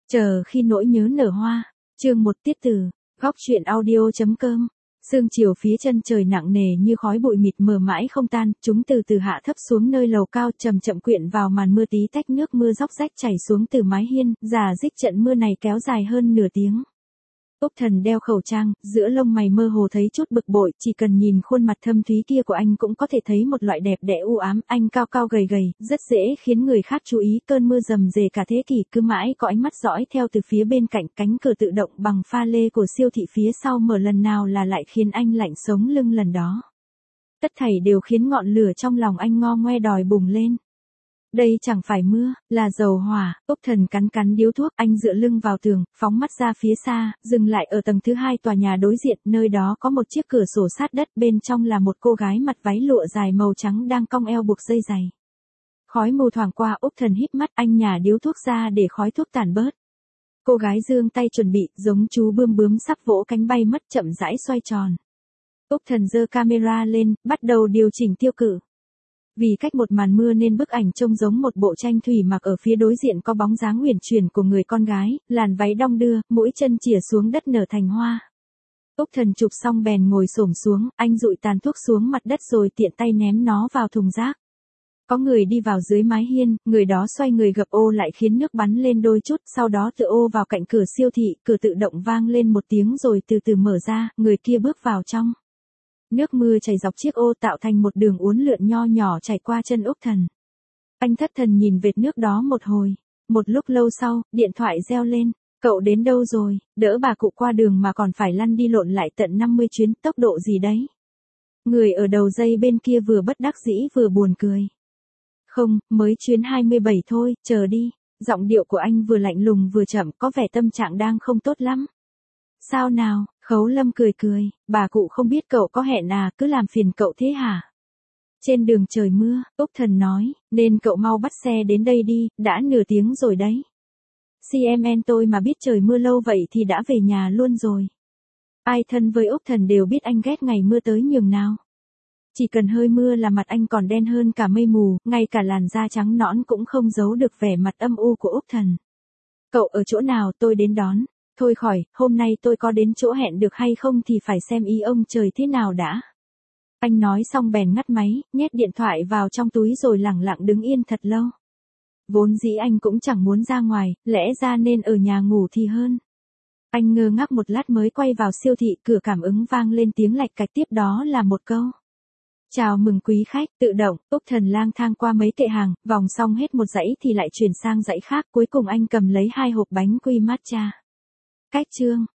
Chờ khi nỗi nhớ nở hoa, chương 1 tiết từ, góc truyện audio.com. Sương chiều phía chân trời nặng nề như khói bụi mịt mờ mãi không tan, chúng từ từ hạ thấp xuống nơi lầu cao chậm chậm quyện vào màn mưa tí tách, nước mưa róc rách chảy xuống từ mái hiên, rả rích trận mưa này kéo dài hơn nửa tiếng. Úc Thần đeo khẩu trang, giữa lông mày mơ hồ thấy chút bực bội, chỉ cần nhìn khuôn mặt thâm thúy kia của anh cũng có thể thấy một loại đẹp đẽ u ám, anh cao cao gầy gầy, rất dễ khiến người khác chú ý, cơn mưa rầm rề cả thế kỷ cứ mãi có ánh mắt dõi theo từ phía bên cạnh, cánh cửa tự động bằng pha lê của siêu thị phía sau mở lần nào là lại khiến anh lạnh sống lưng lần đó. Tất thảy đều khiến ngọn lửa trong lòng anh ngo ngoe đòi bùng lên. Đây chẳng phải mưa, là dầu hỏa. Úc Thần cắn cắn điếu thuốc, anh dựa lưng vào tường, phóng mắt ra phía xa, dừng lại ở tầng thứ 2 tòa nhà đối diện, nơi đó có một chiếc cửa sổ sát đất, bên trong là một cô gái mặc váy lụa dài màu trắng đang cong eo buộc dây giày. Khói mù thoảng qua, Úc Thần híp mắt, anh nhả điếu thuốc ra để khói thuốc tàn bớt. Cô gái giương tay chuẩn bị, giống chú bươm bướm sắp vỗ cánh bay mất, chậm rãi xoay tròn. Úc Thần giơ camera lên, bắt đầu điều chỉnh tiêu cự. Vì cách một màn mưa nên bức ảnh trông giống một bộ tranh thủy mặc, ở phía đối diện có bóng dáng uyển chuyển của người con gái, làn váy đong đưa, mũi chân chìa xuống đất nở thành hoa. Úc Thần chụp xong bèn ngồi xổm xuống, anh dụi tàn thuốc xuống mặt đất rồi tiện tay ném nó vào thùng rác. Có người đi vào dưới mái hiên, người đó xoay người gập ô lại khiến nước bắn lên đôi chút, sau đó tựa ô vào cạnh cửa siêu thị, cửa tự động vang lên một tiếng rồi từ từ mở ra, người kia bước vào trong. Nước mưa chảy dọc chiếc ô tạo thành một đường uốn lượn nho nhỏ chảy qua chân Úc Thần. Anh thất thần nhìn vệt nước đó một hồi. Một lúc lâu sau, điện thoại reo lên. Cậu đến đâu rồi, đỡ bà cụ qua đường mà còn phải lăn đi lộn lại tận 50 chuyến, tốc độ gì đấy? Người ở đầu dây bên kia vừa bất đắc dĩ vừa buồn cười. Không, mới chuyến 27 thôi, chờ đi. Giọng điệu của anh vừa lạnh lùng vừa chậm, có vẻ tâm trạng đang không tốt lắm. Sao nào? Khấu Lâm cười cười, bà cụ không biết cậu có hẹn à, cứ làm phiền cậu thế hả? Trên đường trời mưa, Úc Thần nói, nên cậu mau bắt xe đến đây đi, đã nửa tiếng rồi đấy. CMN tôi mà biết trời mưa lâu vậy thì đã về nhà luôn rồi. Ai thân với Úc Thần đều biết anh ghét ngày mưa tới nhường nào. Chỉ cần hơi mưa là mặt anh còn đen hơn cả mây mù, ngay cả làn da trắng nõn cũng không giấu được vẻ mặt âm u của Úc Thần. Cậu ở chỗ nào tôi đến đón. Thôi khỏi, hôm nay tôi có đến chỗ hẹn được hay không thì phải xem ý ông trời thế nào đã. Anh nói xong bèn ngắt máy, nhét điện thoại vào trong túi rồi lẳng lặng đứng yên thật lâu. Vốn dĩ anh cũng chẳng muốn ra ngoài, lẽ ra nên ở nhà ngủ thì hơn. Anh ngơ ngác một lát mới quay vào siêu thị, cửa cảm ứng vang lên tiếng lạch cạch, tiếp đó là một câu. Chào mừng quý khách, tự động. Úc Thần lang thang qua mấy kệ hàng, vòng xong hết một dãy thì lại chuyển sang dãy khác, cuối cùng anh cầm lấy 2 hộp bánh quy matcha. Cách chương